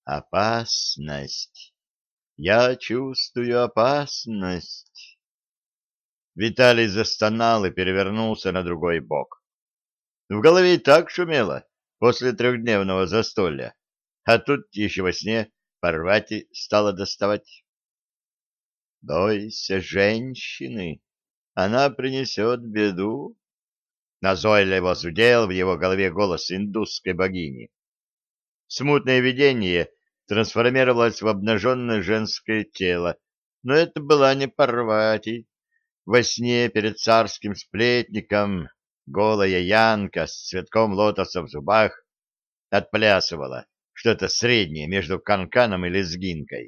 Опасность. Я чувствую опасность. Виталий застонал и перевернулся на другой бок. В голове и так шумело после трехдневного застолья, а тут еще во сне Парвати стала доставать. «Бойся женщины, она принесет беду», — назойливо зудел в его голове голос индусской богини. Смутное видение трансформировалось в обнаженное женское тело, но это была не Парвати. Во сне перед царским сплетником голая Янка с цветком лотоса в зубах отплясывала что-то среднее между канканом и лезгинкой.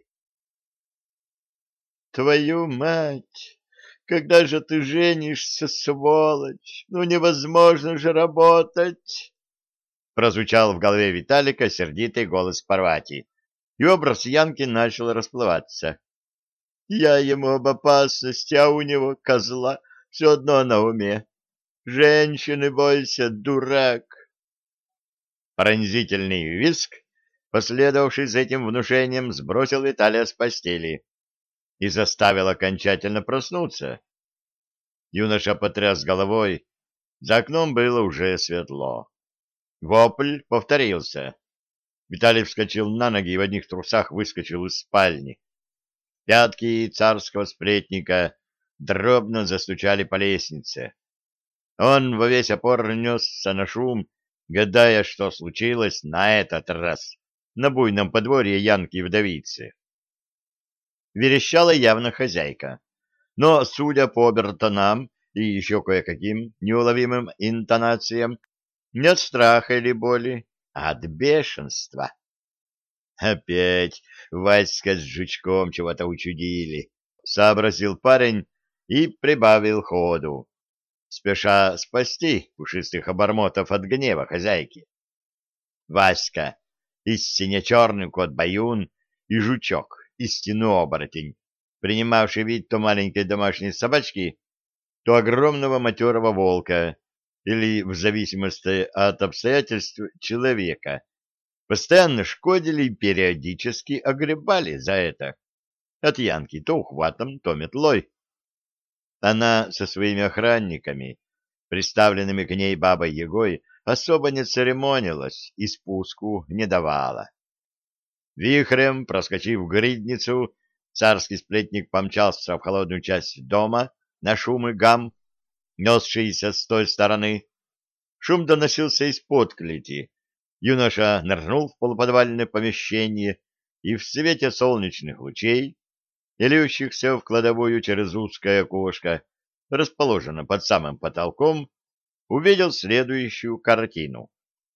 «Твою мать! Когда же ты женишься, сволочь? Ну невозможно же работать!» Прозвучал в голове Виталика сердитый голос Парвати, и образ Янки начал расплываться. «Я ему об опасности, а у него, козла, все одно на уме. Женщины бойся, дурак!» Пронзительный визг, последовавший за этим внушением, сбросил Виталия с постели и заставил окончательно проснуться. Юноша потряс головой, за окном было уже светло. Вопль повторился. Виталий вскочил на ноги и в одних трусах выскочил из спальни. Пятки царского сплетника дробно застучали по лестнице. Он во весь опор несся на шум, гадая, что случилось на этот раз на буйном подворье Янки-вдовицы. Верещала явно хозяйка, но, судя по обертонам и еще кое-каким неуловимым интонациям, не от страха или боли, а от бешенства. «Опять Васька с Жучком чего-то учудили», — сообразил парень и прибавил ходу, спеша спасти пушистых обормотов от гнева хозяйки. Васька, истинно черный кот-баюн, и Жучок, истинный оборотень, принимавший вид то маленькой домашней собачки, то огромного матерого волка, или, в зависимости от обстоятельств, человека, постоянно шкодили и периодически огребали за это. От Янки то ухватом, то метлой. Она со своими охранниками, приставленными к ней бабой-ягой, особо не церемонилась и спуску не давала. Вихрем, проскочив гридницу, царский сплетник помчался в холодную часть дома на шум и гам, несшийся с той стороны. Шум доносился из-под клети. Юноша нырнул в полуподвальное помещение и в свете солнечных лучей, льющихся в кладовую через узкое окошко, расположенное под самым потолком, увидел следующую картину.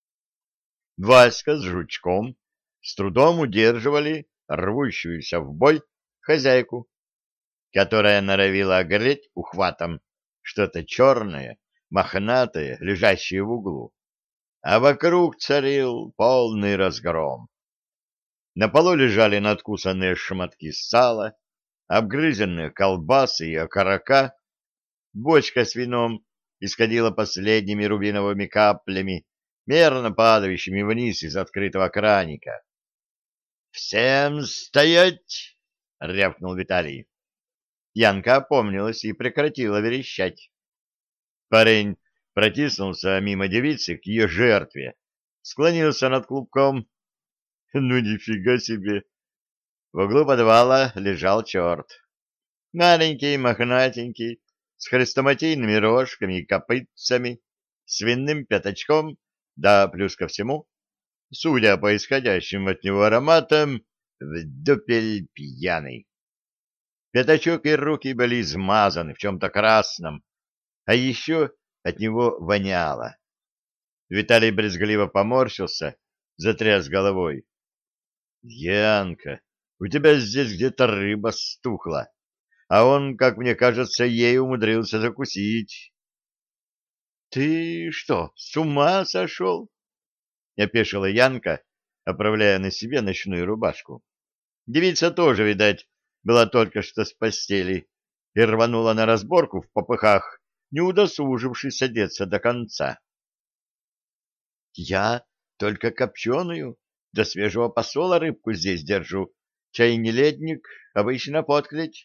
Васька с Жучком с трудом удерживали рвущуюся в бой хозяйку, которая норовила огреть ухватом что-то черное, мохнатое, лежащее в углу, а вокруг царил полный разгром. На полу лежали надкусанные шматки сала, обгрызенные колбасы и окорока, бочка с вином исходила последними рубиновыми каплями, мерно падающими вниз из открытого краника. «Всем стоять!» — рявкнул Виталий. Янка опомнилась и прекратила верещать. Парень протиснулся мимо девицы к ее жертве, склонился над клубком. Ну, нифига себе! В углу подвала лежал черт. Маленький, мохнатенький, с хрестоматийными рожками и копытцами, свиным пятачком, да плюс ко всему, судя по исходящим от него ароматам, в дупель пьяный. Пятачок и руки были измазаны в чем-то красном, а еще от него воняло. Виталий брезгливо поморщился, затряс головой. — Янка, у тебя здесь где-то рыба стухла, а он, как мне кажется, ей умудрился закусить. — Ты что, с ума сошел? — опешила Янка, оправляя на себе ночную рубашку. Девица тоже, видать, была только что с постели и рванула на разборку в попыхах, не удосужившись одеться до конца. — Я только копченую, До свежего посола рыбку здесь держу. Чай не ледник, обычно подклеть.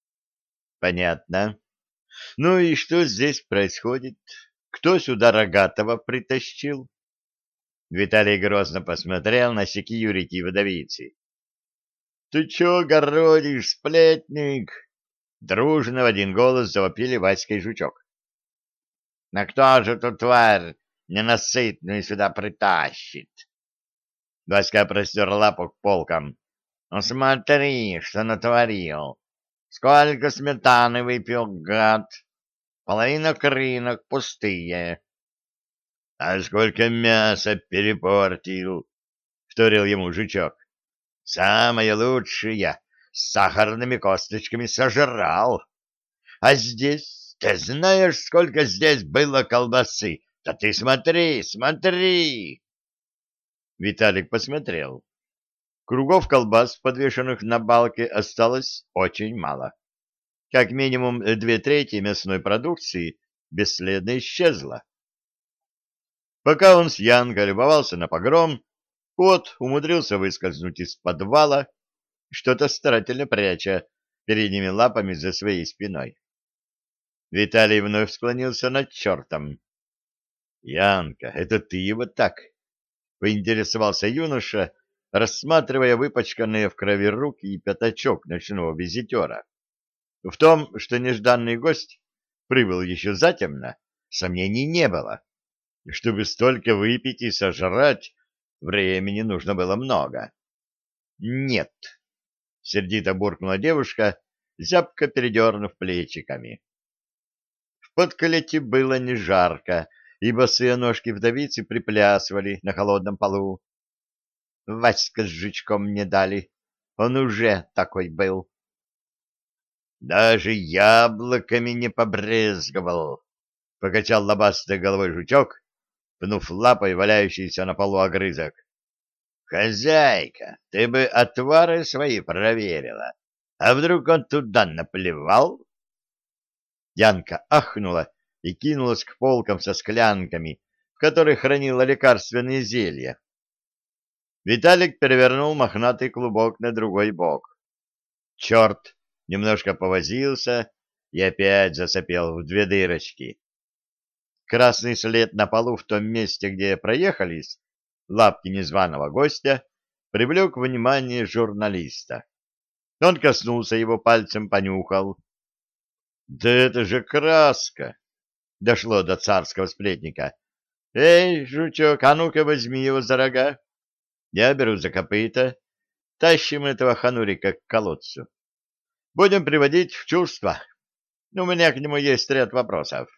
Понятно. Ну и что здесь происходит? Кто сюда рогатого притащил? Виталий грозно посмотрел на секьюрити вдовицы. — Ты чё городишь, сплетник? Дружно в один голос завопили Васька и Жучок. — На кто же эту тварь ненасытную сюда притащит? Васька простер лапу к полкам. — Ну смотри, что натворил. Сколько сметаны выпил, гад. Половина крынок пустые. — А сколько мяса перепортил, — вторил ему Жучок. — Самое лучшее, с сахарными косточками сожрал. А здесь, ты знаешь, сколько здесь было колбасы? Да ты смотри, смотри! Виталик посмотрел. Кругов колбас, подвешенных на балке, осталось очень мало. Как минимум 2/3 мясной продукции бесследно исчезла. Пока он с Янкой любовался на погром, кот умудрился выскользнуть из подвала, что-то старательно пряча передними лапами за своей спиной. Виталий вновь склонился над чертом. — Янка, это ты его так? — поинтересовался юноша, рассматривая выпачканные в крови руки и пятачок ночного визитера. В том, что нежданный гость прибыл еще затемно, сомнений не было. Чтобы столько выпить и сожрать, времени нужно было много. — Нет, — сердито буркнула девушка, зябко передернув плечиками. В подклете было не жарко, и босые ножки вдовицы приплясывали на холодном полу. Васька с Жучком не дали, он уже такой был. Даже яблоками не побрезговал, — покачал лобастой головой Жучок, пнув лапой валяющийся на полу огрызок. — Хозяйка, ты бы отвары свои проверила, а вдруг он туда наплевал? Янка ахнула и кинулась к полкам со склянками, в которых хранила лекарственные зелья. Виталик перевернул мохнатый клубок на другой бок. Черт немножко повозился и опять засопел в 2 дырочки. Красный след на полу в том месте, где проехались лапки незваного гостя, привлек внимание журналиста. Он коснулся его пальцем, понюхал. — Да это же краска! — дошло до царского сплетника. — Эй, Жучок, а ну-ка возьми его за рога. Я беру за копыта. Тащим этого ханурика к колодцу. Будем приводить в чувство. У меня к нему есть ряд вопросов.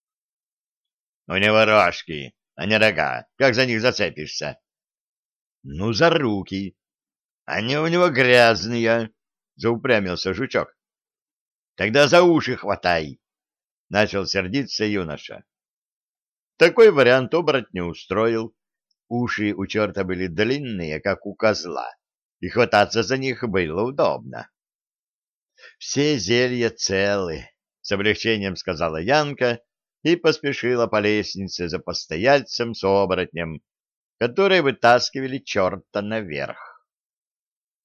— У него рожки, а не рога. Как за них зацепишься? — Ну, за руки. — Они у него грязные, — заупрямился Жучок. — Тогда за уши хватай, — начал сердиться юноша. Такой вариант оборотня устроил. Уши у черта были длинные, как у козла, и хвататься за них было удобно. — Все зелья целы, — с облегчением сказала Янка и поспешила по лестнице за постояльцем с оборотнем, которые вытаскивали черта наверх.